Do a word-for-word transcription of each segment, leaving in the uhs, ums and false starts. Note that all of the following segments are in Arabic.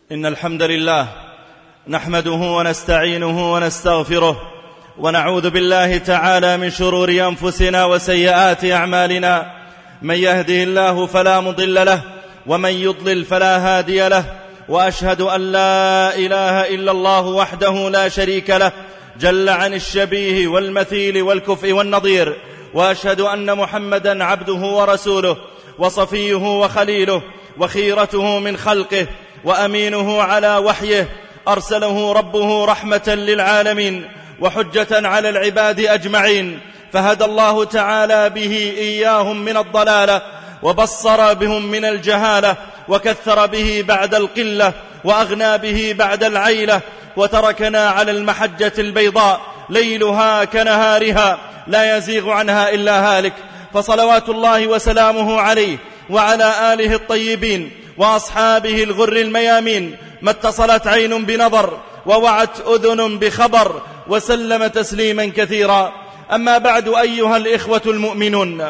إن الحمد لله نحمده ونستعينه ونستغفره ونعوذ بالله تعالى من شرور أنفسنا وسيئات أعمالنا. من يهده الله فلا مضل له ومن يضلل فلا هادي له، وأشهد أن لا إله إلا الله وحده لا شريك له جل عن الشبيه والمثيل والكفء والنظير، وأشهد أن محمدا عبده ورسوله وصفيه وخليله وخيرته من خلقه وأمينه على وحيه، أرسله ربه رحمة للعالمين وحجة على العباد أجمعين، فهدى الله تعالى به إياهم من الضلالة وبصر بهم من الجهالة، وكثر به بعد القلة وأغنى به بعد العيلة، وتركنا على المحجة البيضاء ليلها كنهارها لا يزيغ عنها إلا هالك. فصلوات الله وسلامه عليه وعلى آله الطيبين وأصحابه الغر الميامين، ما اتصلت عين بنظر ووعت أذن بخبر، وسلم تسليما كثيرا. أما بعد، أيها الإخوة المؤمنون،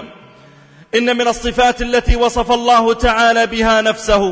إن من الصفات التي وصف الله تعالى بها نفسه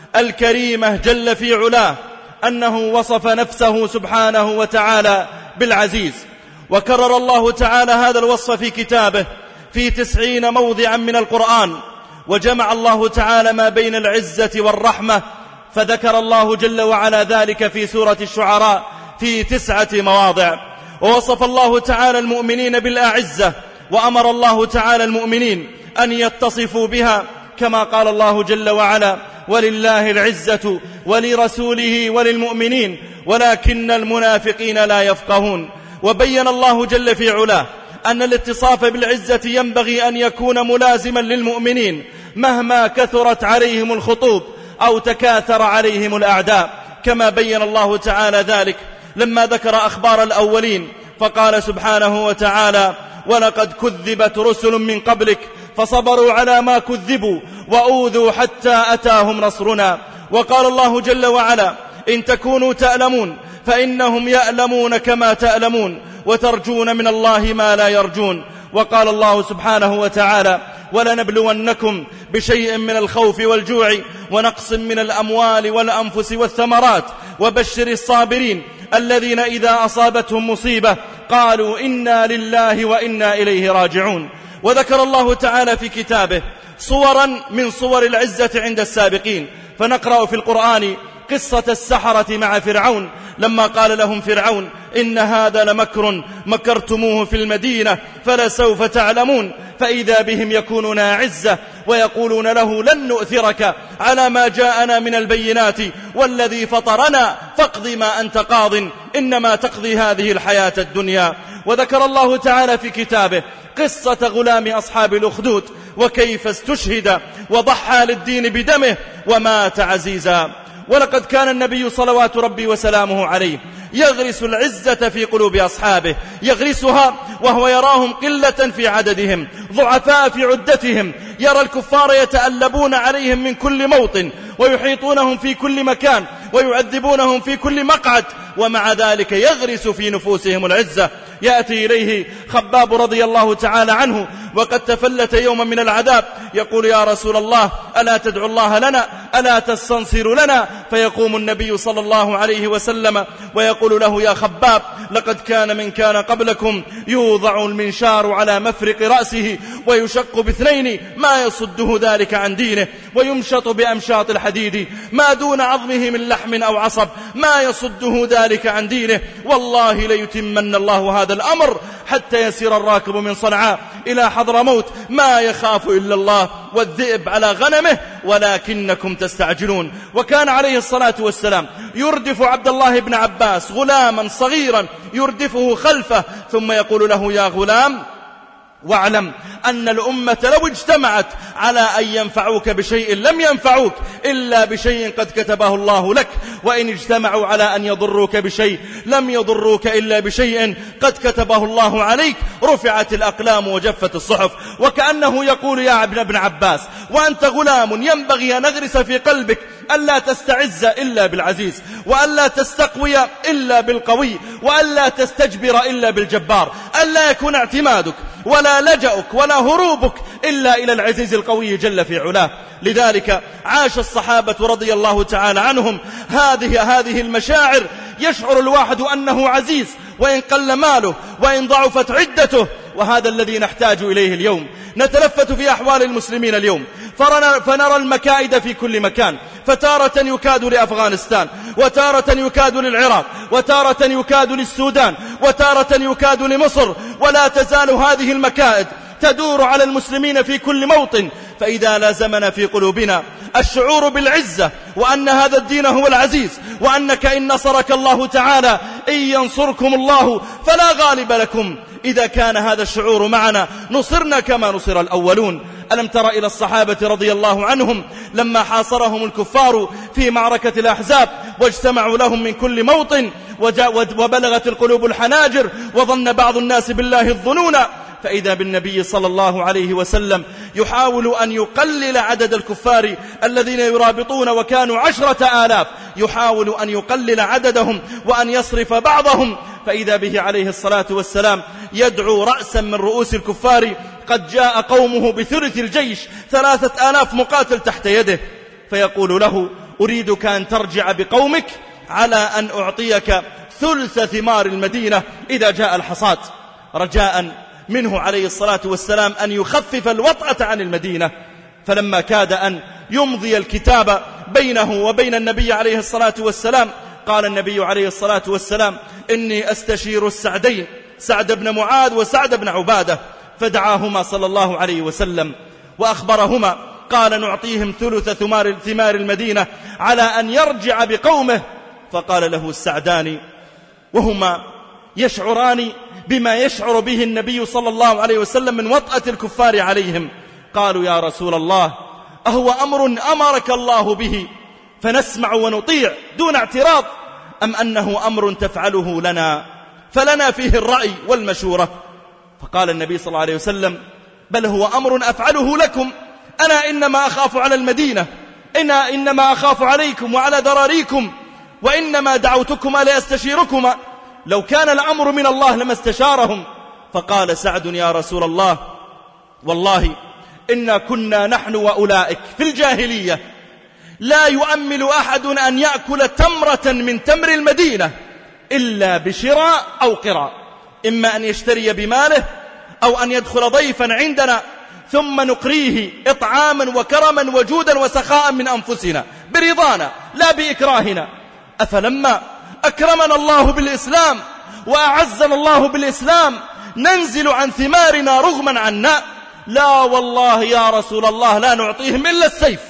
الكريمة جل في علاه أنه وصف نفسه سبحانه وتعالى بالعزيز، وكرر الله تعالى هذا الوصف في كتابه في تسعين موضعا من القرآن، وجمع الله تعالى ما بين العزة والرحمة، فذكر الله جل وعلا ذلك في سورة الشعراء في تسعة مواضع. ووصف الله تعالى المؤمنين بالأعزة، وأمر الله تعالى المؤمنين أن يتصفوا بها، كما قال الله جل وعلا: ولله العزة ولرسوله وللمؤمنين ولكن المنافقين لا يفقهون. وبين الله جل في علاه أن الاتصاف بالعزة ينبغي أن يكون ملازما للمؤمنين مهما كثرت عليهم الخطوب أو تكاثر عليهم الأعداء، كما بين الله تعالى ذلك لما ذكر أخبار الأولين، فقال سبحانه وتعالى: ولقد كذبت رسل من قبلك فصبروا على ما كذبوا وأوذوا حتى أتاهم نصرنا. وقال الله جل وعلا: إن تكونوا تألمون فإنهم يألمون كما تألمون وترجون من الله ما لا يرجون. وقال الله سبحانه وتعالى: ولنبلونكم بشيء من الخوف والجوع ونقص من الأموال والأنفس والثمرات وبشر الصابرين الذين إذا أصابتهم مصيبة قالوا إنا لله وإنا إليه راجعون. وذكر الله تعالى في كتابه صورا من صور العزة عند السابقين، فنقرأ في القرآن قصة السحرة مع فرعون لما قال لهم فرعون: إن هذا لمكر مكرتموه في المدينة فلسوف تعلمون. فإذا بهم يكونون أعزة ويقولون له: لن نؤثرك على ما جاءنا من البينات والذي فطرنا فاقض ما أنت قاض إنما تقضي هذه الحياة الدنيا. وذكر الله تعالى في كتابه قصة غلام أصحاب الأخدود، وكيف استشهد وضحى للدين بدمه ومات عزيزا. ولقد كان النبي صلوات ربي وسلامه عليه يغرس العزة في قلوب أصحابه، يغرسها وهو يراهم قلة في عددهم ضعفاء في عدتهم، يرى الكفار يتألبون عليهم من كل موطن ويحيطونهم في كل مكان ويعذبونهم في كل مقعد، ومع ذلك يغرس في نفوسهم العزة. يأتي إليه خباب رضي الله تعالى عنه وقد تفلت يوما من العذاب، يقول: يا رسول الله ألا تدعو الله لنا، ألا تستنصر لنا؟ فيقوم النبي صلى الله عليه وسلم ويقول له: يا خباب، لقد كان من كان قبلكم يوضع المنشار على مفرق رأسه ويشق باثنين ما يصده ذلك عن دينه، ويمشط بأمشاط الحديد ما دون عظمه من لحم أو عصب ما يصده ذلك عن دينه، والله ليتمن الله هذا الأمر حتى يسير الراكب من صنعاء إلى حضرموت ما يخاف إلا الله والذئب على غنمه ولكنكم تستعجلون. وكان عليه الصلاة والسلام يردف عبد الله بن عباس غلاما صغيرا يردفه خلفه، ثم يقول له: يا غلام، واعلم أن الأمة لو اجتمعت على أن ينفعوك بشيء لم ينفعوك إلا بشيء قد كتبه الله لك، وإن اجتمعوا على أن يضروك بشيء لم يضروك إلا بشيء قد كتبه الله عليك، رفعت الأقلام وجفت الصحف. وكأنه يقول: يا ابن عباس، وأنت غلام ينبغي أن نغرس في قلبك ألا تستعز إلا بالعزيز، وألا تستقوي إلا بالقوي، وألا تستجبر إلا بالجبار، ألا يكون اعتمادك ولا لجأك ولا هروبك إلا إلى العزيز القوي جل في علاه. لذلك عاش الصحابة رضي الله تعالى عنهم هذه هذه المشاعر. يشعر الواحد أنه عزيز وإن قل ماله وإن ضعفت عدته، وهذا الذي نحتاج إليه اليوم. نتلفت في أحوال المسلمين اليوم فنرى المكائد في كل مكان، فتارة يكاد لأفغانستان، وتارة يكاد للعراق، وتارة يكاد للسودان، وتارة يكاد لمصر، ولا تزال هذه المكائد تدور على المسلمين في كل موطن. فإذا لازمنا في قلوبنا الشعور بالعزة وأن هذا الدين هو العزيز، وأنك إن نصرك الله تعالى إن ينصركم الله فلا غالب لكم، إذا كان هذا الشعور معنا نصرنا كما نصر الأولون. ألم تر إلى الصحابة رضي الله عنهم لما حاصرهم الكفار في معركة الأحزاب واجتمعوا لهم من كل موطن، وبلغت القلوب الحناجر، وظن بعض الناس بالله الظنون، فإذا بالنبي صلى الله عليه وسلم يحاول أن يقلل عدد الكفار الذين يرابطون وكانوا عشرة آلاف، يحاول أن يقلل عددهم وأن يصرف بعضهم، فإذا به عليه الصلاة والسلام يدعو رأسا من رؤوس الكفار قد جاء قومه بثلث الجيش ثلاثة آلاف مقاتل تحت يده، فيقول له: أريدك أن ترجع بقومك على أن أعطيك ثلث ثمار المدينة إذا جاء الحصاد، رجاء منه عليه الصلاة والسلام أن يخفف الوطأة عن المدينة. فلما كاد أن يمضي الكتاب بينه وبين النبي عليه الصلاة والسلام، قال النبي عليه الصلاة والسلام: إني أستشير السعدين، سعد بن معاذ وسعد بن عبادة، فدعاهما صلى الله عليه وسلم وأخبرهما، قال: نعطيهم ثلث ثمار, ثمار المدينة على أن يرجع بقومه. فقال له السعدان وهما يشعران بما يشعر به النبي صلى الله عليه وسلم من وطأة الكفار عليهم، قالوا: يا رسول الله، أهو أمر أمرك الله به فنسمع ونطيع دون اعتراض، أم أنه أمر تفعله لنا فلنا فيه الرأي والمشورة؟ فقال النبي صلى الله عليه وسلم: بل هو أمر أفعله لكم، أنا إنما أخاف على المدينة، أنا إنما أخاف عليكم وعلى ذراريكم، وإنما دعوتكما لأستشيركما، لو كان الأمر من الله لما استشارهم. فقال سعد: يا رسول الله، والله إنا كنا نحن وأولئك في الجاهلية لا يؤمل أحد أن يأكل تمرة من تمر المدينة إلا بشراء أو قراء، إما أن يشتري بماله أو أن يدخل ضيفا عندنا ثم نقريه إطعاما وكرما وجودا وسخاء من أنفسنا برضانا لا بإكراهنا. أفلما أكرمنا الله بالإسلام وأعزنا الله بالإسلام ننزل عن ثمارنا رغما عنا؟ لا والله يا رسول الله لا نعطيهم إلا السيف.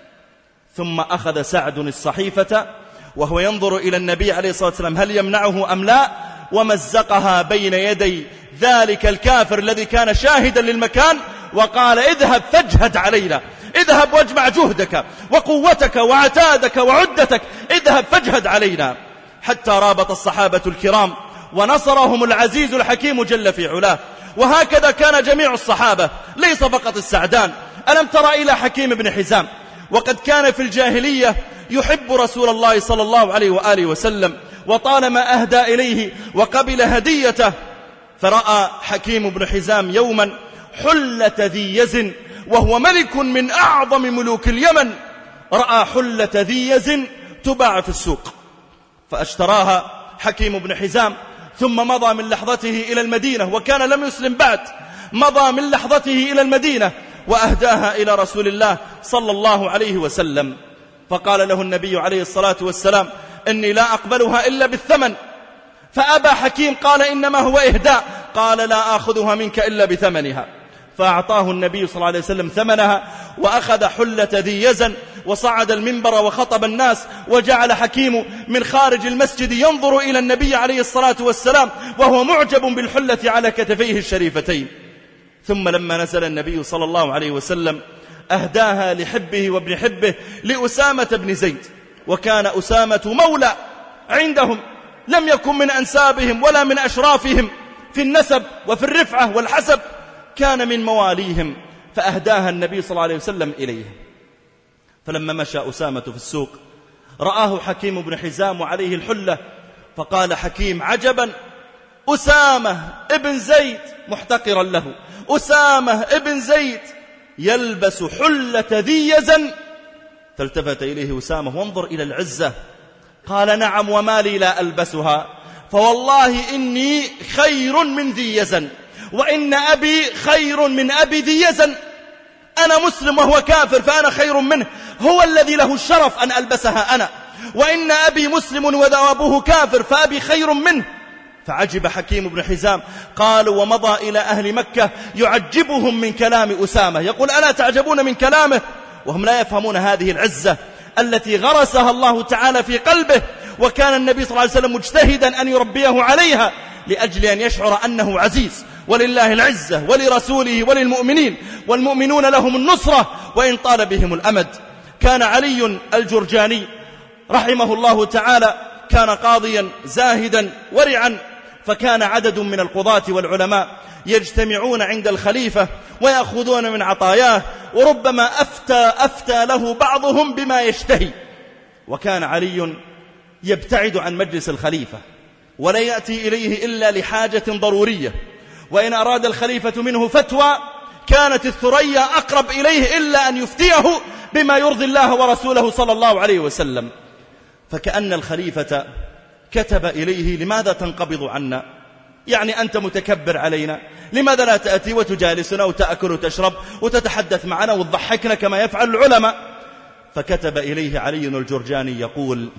ثم أخذ سعد الصحيفة وهو ينظر إلى النبي عليه الصلاة والسلام هل يمنعه أم لا، ومزقها بين يدي ذلك الكافر الذي كان شاهدا للمكان، وقال: اذهب فاجهد علينا، اذهب واجمع جهدك وقوتك وعتادك وعدتك، اذهب فاجهد علينا. حتى رابط الصحابة الكرام ونصرهم العزيز الحكيم جل في علاه. وهكذا كان جميع الصحابة ليس فقط السعدان. ألم تر إلى حكيم بن حزام، وقد كان في الجاهلية يحب رسول الله صلى الله عليه وآله وسلم، وطالما أهدى إليه وقبل هديته، فرأى حكيم بن حزام يوما حلة ذي يزن، وهو ملك من أعظم ملوك اليمن، رأى حلة ذي يزن تباع في السوق، فاشتراها حكيم بن حزام، ثم مضى من لحظته إلى المدينة، وكان لم يسلم بعد، مضى من لحظته إلى المدينة وأهداها إلى رسول الله صلى الله عليه وسلم. فقال له النبي عليه الصلاة والسلام: إني لا أقبلها إلا بالثمن. فأبى حكيم، قال: إنما هو إهداء. قال: لا آخذها منك إلا بثمنها. فأعطاه النبي صلى الله عليه وسلم ثمنها، وأخذ حلة ذي يزن وصعد المنبر وخطب الناس، وجعل حكيم من خارج المسجد ينظر إلى النبي عليه الصلاة والسلام وهو معجب بالحلة على كتفيه الشريفتين. ثم لما نزل النبي صلى الله عليه وسلم أهداها لحبه وابن حبه لأسامة بن زيد، وكان أسامة مولى عندهم، لم يكن من أنسابهم ولا من أشرافهم في النسب وفي الرفعة والحسب، كان من مواليهم، فأهداها النبي صلى الله عليه وسلم إليه. فلما مشى أسامة في السوق رآه حكيم بن حزام عليه الحلة، فقال حكيم: عجبا، أسامة ابن زيد، محتقرا له، أسامة ابن زيد يلبس حلة ذي يزن. فالتفت إليه أسامة وانظر إلى العزة، قال نعم وما لي لا ألبسها، فوالله إني خير من ذي يزن، وإن أبي خير من أبي ذي يزن. أنا مسلم وهو كافر فأنا خير منه، هو الذي له الشرف أن ألبسها أنا، وإن أبي مسلم وأبوه كافر فأبي خير منه. فعجب حكيم بن حزام. قالوا ومضى إلى أهل مكة يعجبهم من كلام أسامة، يقول ألا تعجبون من كلامه؟ وهم لا يفهمون هذه العزة التي غرسها الله تعالى في قلبه، وكان النبي صلى الله عليه وسلم مجتهدا أن يربيه عليها لأجل أن يشعر أنه عزيز، ولله العزة ولرسوله وللمؤمنين، والمؤمنون لهم النصرة وإن طال بهم الأمد. كان علي الجرجاني رحمه الله تعالى كان قاضيا زاهدا ورعا، فكان عدد من القضاة والعلماء يجتمعون عند الخليفة ويأخذون من عطاياه، وربما أفتى, أفتى له بعضهم بما يشتهي. وكان علي يبتعد عن مجلس الخليفة ولا يأتي إليه إلا لحاجة ضرورية، وإن أراد الخليفة منه فتوى كانت الثريا أقرب إليه إلا أن يفتيه بما يرضي الله ورسوله صلى الله عليه وسلم. فكأن الخليفة كتب إليه لماذا تنقبض عنا؟ يعني أنت متكبر علينا، لماذا لا تأتي وتجالسنا وتأكل وتشرب وتتحدث معنا وتضحكنا كما يفعل العلماء؟ فكتب إليه علي الجرجاني يقول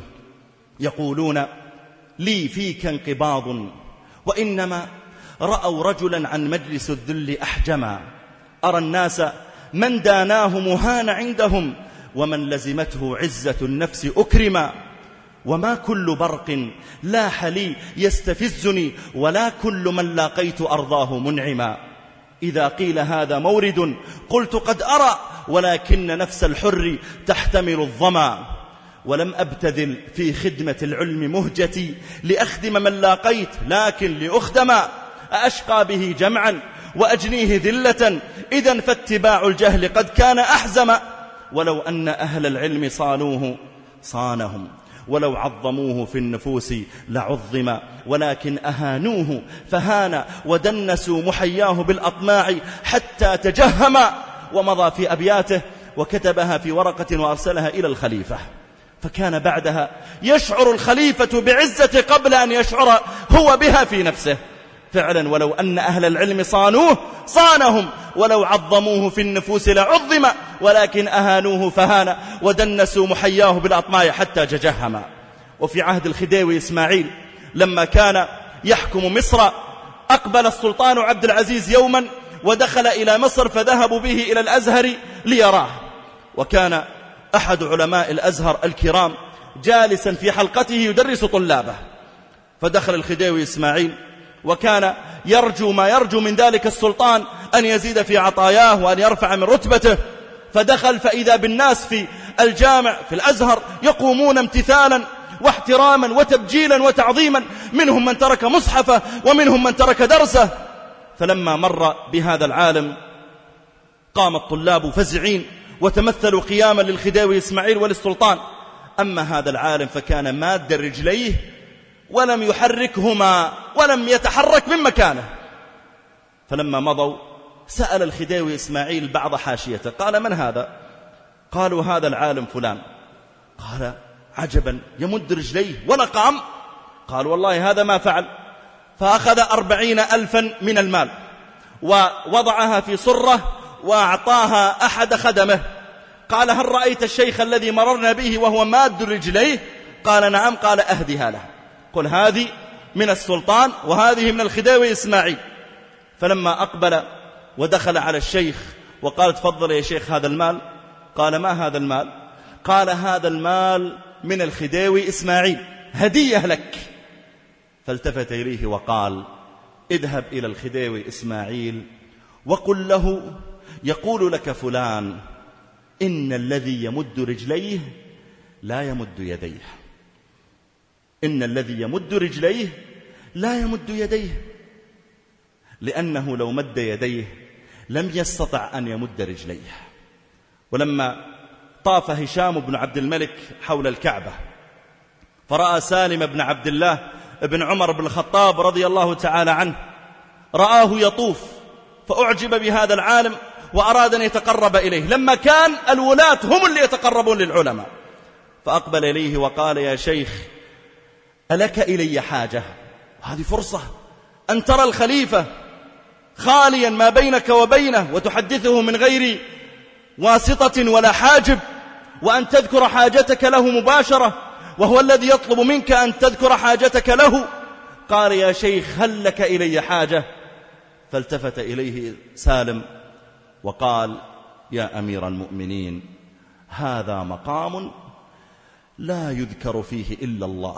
يقولون لي فيك انقباض، وإنما رأوا رجلا عن مجلس الذل أحجما، أرى الناس من داناه مهان عندهم، ومن لزمته عزة النفس أكرما، وما كل برق لاح لي يستفزني، ولا كل من لاقيت أرضاه منعما. إذا قيل هذا مورد قلت قد أرى، ولكن نفس الحر تحتمل الظما، ولم أبتذل في خدمة العلم مهجتي لأخدم من لاقيت، لكن لأخدما أشقى به جمعا وأجنيه ذلة، إذن فاتباع الجهل قد كان أحزم. ولو أن أهل العلم صانوه صانهم، ولو عظموه في النفوس لعظم، ولكن أهانوه فهان، ودنسوا محياه بالأطماع حتى تجهم. ومضى في أبياته وكتبها في ورقة وأرسلها إلى الخليفة. فكان بعدها يشعر الخليفة بعزة قبل أن يشعر هو بها في نفسه. فعلا ولو أن أهل العلم صانوه صانهم، ولو عظموه في النفوس لعظم، ولكن أهانوه فهان، ودنسوا محياه بالأطماع حتى تجهم. وفي عهد الخديوي إسماعيل لما كان يحكم مصر، أقبل السلطان عبد العزيز يوما ودخل إلى مصر، فذهبوا به إلى الأزهر ليراه. وكان أحد علماء الأزهر الكرام جالسا في حلقته يدرس طلابه، فدخل الخديوي إسماعيل وكان يرجو ما يرجو من ذلك السلطان أن يزيد في عطاياه وأن يرفع من رتبته. فدخل فإذا بالناس في الجامع في الأزهر يقومون امتثالا واحتراما وتبجيلا وتعظيما، منهم من ترك مصحفه ومنهم من ترك درسه. فلما مر بهذا العالم قام الطلاب فزعين وتمثلوا قياما للخديوي إسماعيل وللسلطان. أما هذا العالم فكان ماد رجليه ولم يحركهما ولم يتحرك من مكانه. فلما مضوا سأل الخديوي إسماعيل بعض حاشيته، قال من هذا؟ قالوا هذا العالم فلان. قال عجبا، يمد رجليه ولا قام؟ قال والله هذا ما فعل. فأخذ أربعين ألفا من المال ووضعها في صرة وأعطاها أحد خدمه. قال هل رأيت الشيخ الذي مررنا به وهو ماد رجليه؟ قال نعم. قال أهدها له، قل هذه من السلطان وهذه من الخديوي إسماعيل. فلما أقبل ودخل على الشيخ وقال تفضل يا شيخ هذا المال، قال ما هذا المال؟ قال هذا المال من الخديوي إسماعيل، هدية لك. فالتفت إليه وقال اذهب إلى الخديوي إسماعيل وقل له يقول لك فلان إن الذي يمد رجليه لا يمد يديه، إن الذي يمد رجليه لا يمد يديه، لأنه لو مد يديه لم يستطع أن يمد رجليه. ولما طاف هشام بن عبد الملك حول الكعبة فرأى سالم بن عبد الله بن عمر بن الخطاب رضي الله تعالى عنه، رآه يطوف فأعجب بهذا العالم وأراد أن يتقرب إليه، لما كان الولاة هم اللي يتقربون للعلماء. فأقبل إليه وقال: يا شيخ، ألك إلي حاجة؟ هذه فرصة أن ترى الخليفة خاليا ما بينك وبينه وتحدثه من غير واسطة ولا حاجب، وأن تذكر حاجتك له مباشرة، وهو الذي يطلب منك أن تذكر حاجتك له. قال: يا شيخ، هل لك إلي حاجة؟ فالتفت إليه سالم وقال: يا أمير المؤمنين، هذا مقام لا يذكر فيه إلا الله.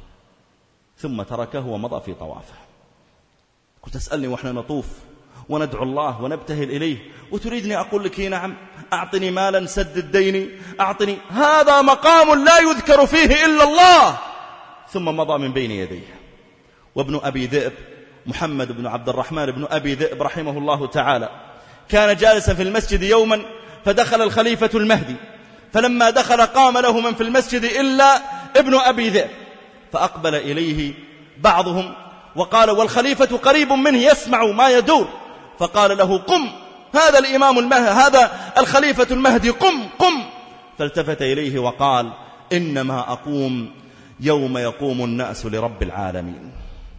ثم تركه ومضى في طوافه. كنت تسألني وإحنا نطوف وندعو الله ونبتهل إليه، وتريدني أقول لك: نعم، أعطني مالا سدد ديني، أعطني. هذا مقام لا يذكر فيه إلا الله. ثم مضى من بين يديه. وابن أبي ذئب محمد بن عبد الرحمن بن أبي ذئب رحمه الله تعالى كان جالسا في المسجد يوما، فدخل الخليفة المهدي، فلما دخل قام له من في المسجد إلا ابن أبي ذئب، فأقبل إليه بعضهم وقال: والخليفة قريب منه يسمع ما يدور. فقال له: قم، هذا الإمام المهدي، هذا الخليفة المهدي، قم قم. فالتفت إليه وقال: إنما أقوم يوم يقوم الناس لرب العالمين.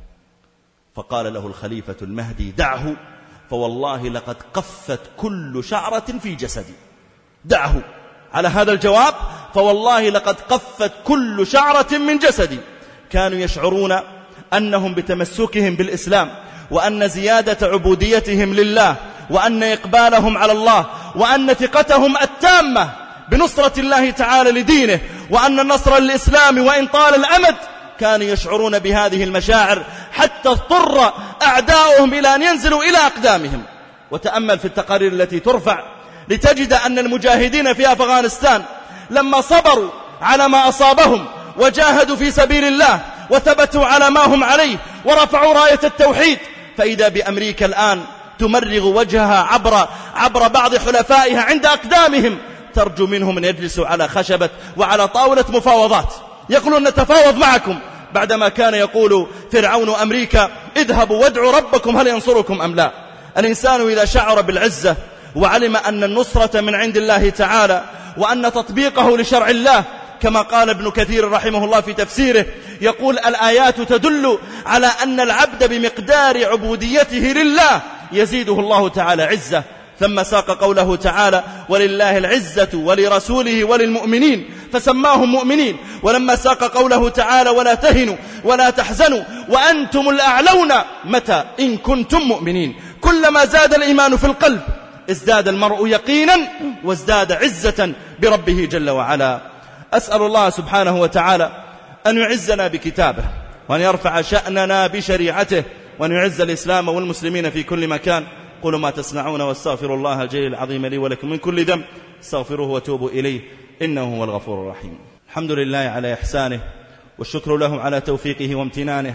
فقال له الخليفة المهدي: دعه، فوالله لقد قفت كل شعرة في جسدي. دعه. على هذا الجواب: فوالله لقد قفت كل شعرة من جسدي. كانوا يشعرون أنهم بتمسكهم بالإسلام، وأن زيادة عبوديتهم لله، وأن إقبالهم على الله، وأن ثقتهم التامة بنصرة الله تعالى لدينه، وأن النصر للإسلام وإن طال الأمد، كانوا يشعرون بهذه المشاعر حتى اضطر أعداؤهم إلى أن ينزلوا إلى أقدامهم. وتأمل في التقارير التي ترفع لتجد أن المجاهدين في أفغانستان لما صبروا على ما أصابهم وجاهدوا في سبيل الله وثبتوا على ما هم عليه ورفعوا راية التوحيد، فإذا بأمريكا الآن تمرغ وجهها عبر, عبر بعض حلفائها عند أقدامهم، ترجو منهم أن يجلسوا على خشبة وعلى طاولة مفاوضات، يقولون: نتفاوض معكم، بعدما كان يقول فرعون أمريكا: اذهبوا وادعوا ربكم هل ينصركم أم لا. الإنسان إذا شعر بالعزة وعلم أن النصرة من عند الله تعالى، وأن تطبيقه لشرع الله، كما قال ابن كثير رحمه الله في تفسيره، يقول: الآيات تدل على أن العبد بمقدار عبوديته لله يزيده الله تعالى عزة. ثم ساق قوله تعالى: ولله العزة ولرسوله وللمؤمنين، فسماهم مؤمنين. ولما ساق قوله تعالى: ولا تهنوا ولا تحزنوا وأنتم الأعلون، متى؟ إن كنتم مؤمنين. كلما زاد الإيمان في القلب ازداد المرء يقينا وازداد عزة بربه جل وعلا. أسأل الله سبحانه وتعالى أن يعزنا بكتابه، وأن يرفع شأننا بشريعته، وأن يعز الإسلام والمسلمين في كل مكان. قولوا ما تسمعون، واستغفر الله الجليل العظيم لي ولكم من كل ذنب، استغفروه وتوبوا إليه، إنه هو الغفور الرحيم. الحمد لله على إحسانه، والشكر له على توفيقه وامتنانه،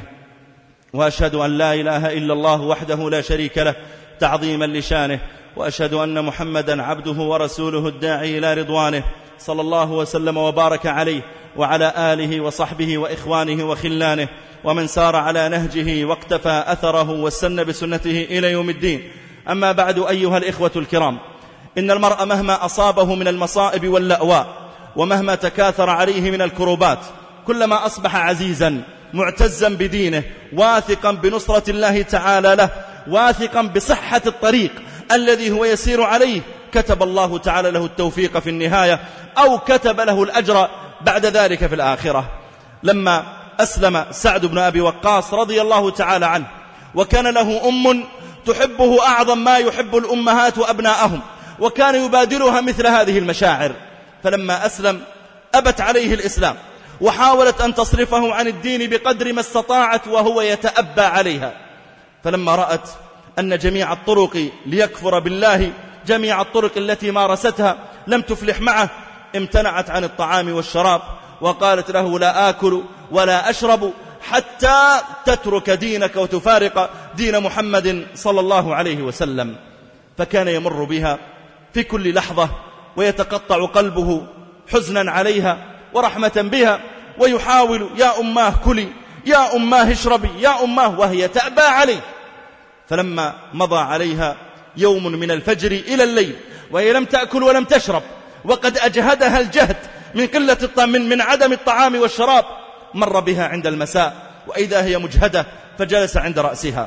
وأشهد أن لا إله إلا الله وحده لا شريك له تعظيما لشانه، وأشهد أن محمدا عبده ورسوله الداعي إلى رضوانه، صلى الله وسلم وبارك عليه وعلى آله وصحبه وإخوانه وخلانه، ومن سار على نهجه واقتفى أثره واستنى بسنته إلى يوم الدين. أما بعد، أيها الإخوة الكرام، إن المرء مهما أصابه من المصائب واللأواء، ومهما تكاثر عليه من الكروبات، كلما أصبح عزيزا معتزا بدينه، واثقا بنصرة الله تعالى له، واثقا بصحة الطريق الذي هو يسير عليه، كتب الله تعالى له التوفيق في النهاية، أو كتب له الأجر بعد ذلك في الآخرة. لما أسلم سعد بن أبي وقاص رضي الله تعالى عنه، وكان له أم تحبه أعظم ما يحب الأمهات وأبناءهم، وكان يبادلها مثل هذه المشاعر، فلما أسلم أبت عليه الإسلام، وحاولت أن تصرفه عن الدين بقدر ما استطاعت، وهو يتأبى عليها. فلما رأت أن جميع الطرق ليكفر بالله، جميع الطرق التي مارستها لم تفلح معه، امتنعت عن الطعام والشراب، وقالت له: لا آكل ولا أشرب حتى تترك دينك وتفارق دين محمد صلى الله عليه وسلم. فكان يمر بها في كل لحظة ويتقطع قلبه حزنا عليها ورحمة بها، ويحاول: يا أماه كلي، يا أماه اشربي، يا أماه، وهي تأبى عليه. فلما مضى عليها يوم من الفجر إلى الليل وهي لم تأكل ولم تشرب، وقد أجهدها الجهد من قلة الطعام من, من عدم الطعام والشراب. مر بها عند المساء وإذا هي مجهدة، فجلس عند رأسها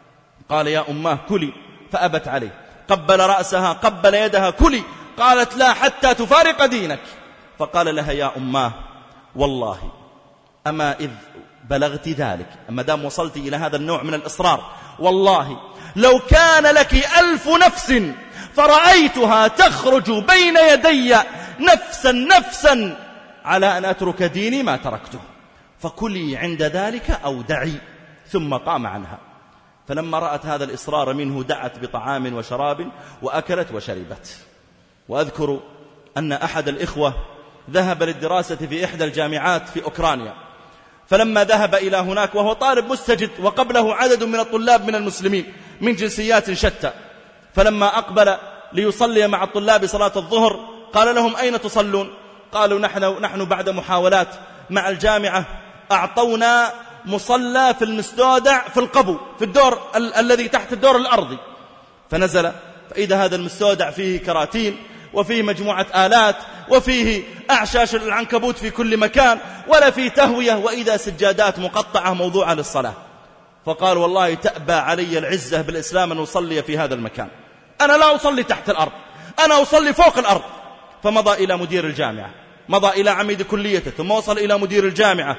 قال يا أماه كلي، فأبت عليه. قبل رأسها، قبل يدها، كلي. قالت لا حتى تفارق دينك. فقال لها يا أماه والله أما إذ بلغت ذلك، أما دام وصلت إلى هذا النوع من الإصرار، والله لو كان لك ألف نفس فرأيتها تخرج بين يدي نفسا نفسا على أن أترك ديني ما تركته، فكلي عند ذلك أو دعي. ثم قام عنها. فلما رأت هذا الإصرار منه دعت بطعام وشراب وأكلت وشربت. وأذكر أن أحد الإخوة ذهب للدراسة في إحدى الجامعات في أوكرانيا، فلما ذهب إلى هناك وهو طالب مستجد وقبله عدد من الطلاب من المسلمين من جنسيات شتى، فلما أقبل ليصلي مع الطلاب صلاة الظهر قال لهم أين تصلون؟ قالوا نحن, نحن بعد محاولات مع الجامعة أعطونا مصلى في المستودع في القبو في الدور ال- الذي تحت الدور الأرضي. فنزل فإذا هذا المستودع فيه كراتين وفيه مجموعة آلات وفيه أعشاش العنكبوت في كل مكان ولا فيه تهوية، وإذا سجادات مقطعة موضوعة للصلاة. فقال والله تأبى علي العزة بالإسلام أن أصلي في هذا المكان، أنا لا أصلي تحت الأرض، أنا أصلي فوق الأرض. فمضى إلى مدير الجامعة، مضى إلى عميد كليته، ثم وصل إلى مدير الجامعة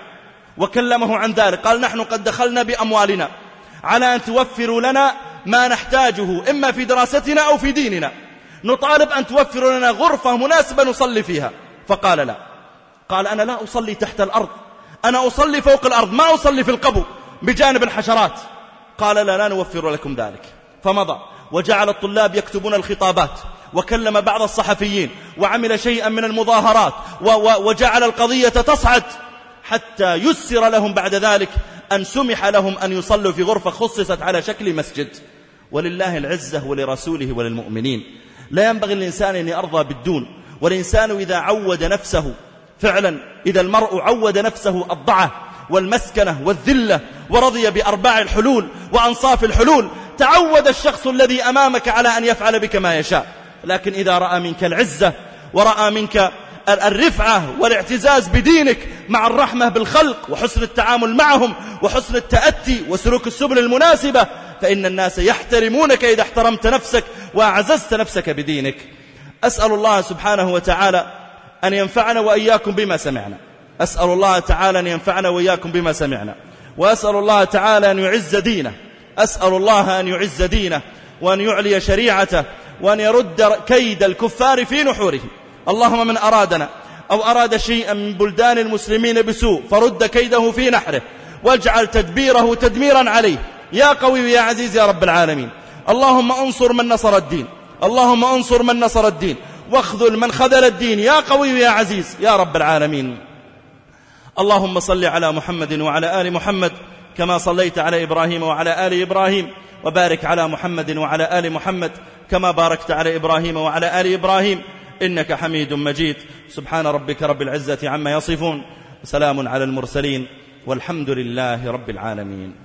وكلمه عن ذلك. قال نحن قد دخلنا بأموالنا على أن توفروا لنا ما نحتاجه إما في دراستنا أو في ديننا، نطالب أن توفروا لنا غرفة مناسبة نصلي فيها. فقال لا، قال أنا لا أصلي تحت الأرض، أنا أصلي فوق الأرض، ما أصلي في القبو بجانب الحشرات. قال لا لا نوفر لكم ذلك. فمضى وجعل الطلاب يكتبون الخطابات، وكلم بعض الصحفيين، وعمل شيئا من المظاهرات، وجعل القضية تصعد حتى يسر لهم بعد ذلك أن سمح لهم أن يصلوا في غرفة خصصت على شكل مسجد. ولله العزة ولرسوله وللمؤمنين. لا ينبغي الإنسان أن يرضى بالدون، والإنسان إذا عود نفسه فعلا، إذا المرء عود نفسه الضعة والمسكنة والذلة ورضي بأرباع الحلول وأنصاف الحلول، تعود الشخص الذي أمامك على أن يفعل بك ما يشاء. لكن إذا رأى منك العزة ورأى منك الرفعة والاعتزاز بدينك مع الرحمة بالخلق وحسن التعامل معهم وحسن التأتي وسلوك السبل المناسبة، فإن الناس يحترمونك إذا احترمت نفسك وأعززت نفسك بدينك. أسأل الله سبحانه وتعالى أن ينفعنا وإياكم بما سمعنا، أسأل الله تعالى أن ينفعنا وإياكم بما سمعنا، وأسأل الله تعالى أن يعز دينه، أسأل الله أن يعز دينه وأن يعلي شريعته وأن يرد كيد الكفار في نحورهم. اللهم من أرادنا أو أراد شيئا من بلدان المسلمين بسوء فرد كيده في نحره، واجعل تدبيره تدميرا عليه يا قوي يا عزيز يا رب العالمين. اللهم انصر من نصر الدين، اللهم انصر من نصر الدين، واخذل من خذل الدين يا قوي يا عزيز يا رب العالمين. اللهم صل على محمد وعلى آل محمد كما صليت على إبراهيم وعلى آل إبراهيم، وبارك على محمد وعلى آل محمد كما باركت على إبراهيم وعلى آل إبراهيم إنك حميد مجيد. سبحان ربك رب العزة عما يصفون، وسلام على المرسلين، والحمد لله رب العالمين.